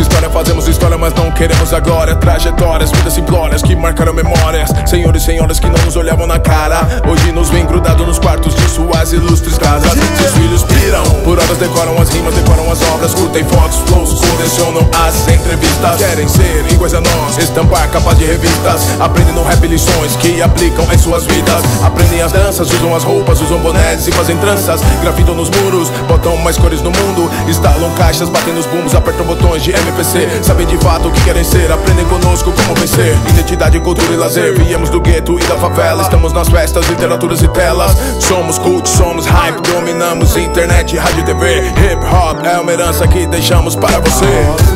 história, fazemos história, mas não queremos agora. Trajetórias, vidas simplórias que marcaram memórias. Senhores e senhoras que não nos olhavam na cara, hoje nos vem grudado nos quartos de suas ilustres casas. Seus filhos piram, por horas decoram as rimas, decoram as obras, curtem fotos, flows, colecionam as entrevistas. Querem ser iguais a nós, estampar capas de revistas. Aprendem no rap lições que aplicam em suas vidas. Aprendem as danças, usam as roupas, usam bonés e fazem tranças. Grafitam nos muros, botam mais cores no mundo. Instalam caixas, batem nos bumbos, apertam botões de MPC. Sabem de fato o que querem ser, aprendem conosco como vencer. Identidade, cultura e lazer, viemos do gueto e da favela. Estamos nas festas, literaturas e telas. Somos cult, somos hype, dominamos internet, rádio e TV. Hip hop é uma herança que deixamos para você.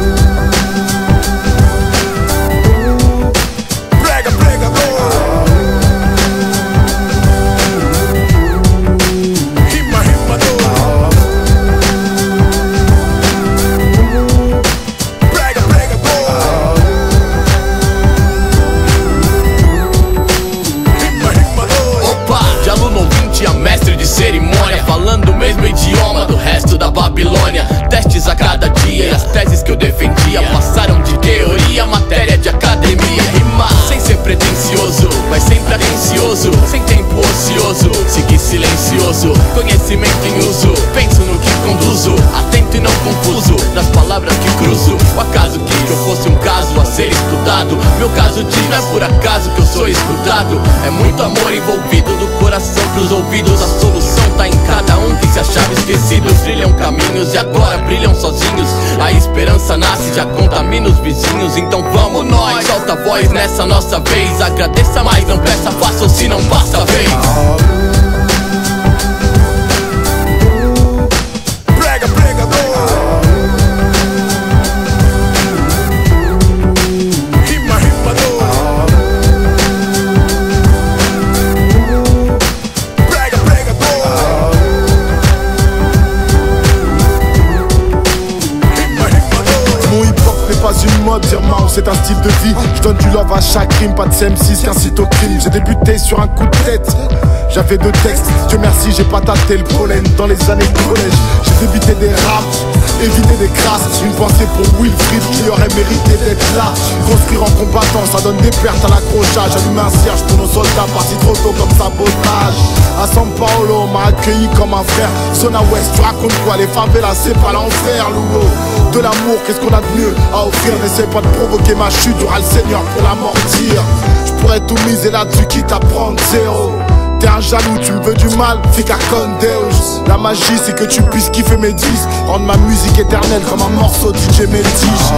Mestre de cerimônia, falando o mesmo idioma do resto da Babilônia. Testes a cada dia e as teses que eu defendia passaram de teoria a matéria de academia. Rimar sem ser pretencioso, mas sempre atencioso, sem tempo ocioso, seguir silencioso, conhecimento em uso. Penso no que conduzo, atento e não confuso, nas palavras que cruzo. O acaso que eu fosse um caso a ser estudado. Meu caso diz, não é por acaso que eu sou escutado. É muito amor envolvido, do coração pros ouvidos. A solução tá em cada um que se achava esquecido. Trilham caminhos e agora brilham sozinhos. A esperança nasce, já contamina os vizinhos. Então vamos nós, solta a voz nessa nossa vez. Agradeça mais, não peça, faça ou se não passa a vez. Pas une mode, dire Mao c'est un style de vie. Je donne du love à chaque rime, pas de CM6 qui incite au crime. J'ai débuté sur un coup de tête, j'avais deux textes. Dieu merci j'ai pas tâté le pollen dans les années de collège. J'ai débité des raps, évité des crasses. Une pensée pour Wilfried qui aurait mérité d'être là. Construire en combattant, ça donne des pertes à l'accrochage. Allume un cierge pour nos soldats partis trop tôt comme sabotage. À San Paolo, on m'a accueilli comme un frère. Zona West, tu racontes quoi? Les favelas c'est pas l'enfer, Loulo. De l'amour, qu'est-ce qu'on a de mieux à offrir? N'essaie pas de provoquer ma chute, y'aura le Seigneur pour l'amortir. Je pourrais tout miser là-dessus, quitte à prendre zéro. T'es un jaloux, tu me veux du mal, fica con Deus. La magie c'est que tu puisses kiffer mes disques, rendre ma musique éternelle comme un morceau de DJ Meltige.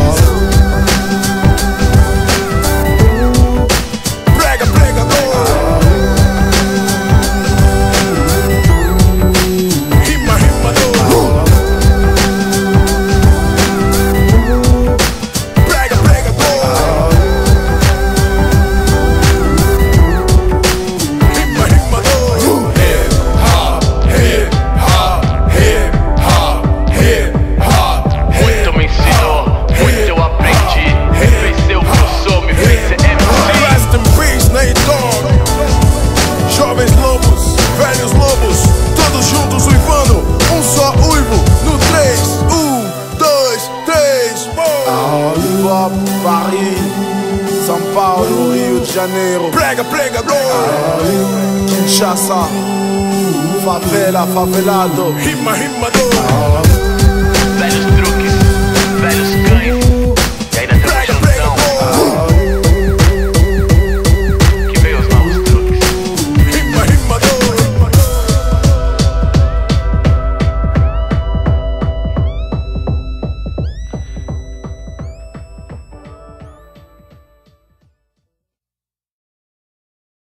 Paris, São Paulo, Rio de Janeiro, Prega, prega, bro. Kinshasa, favela, favelado, Rima, rima, do.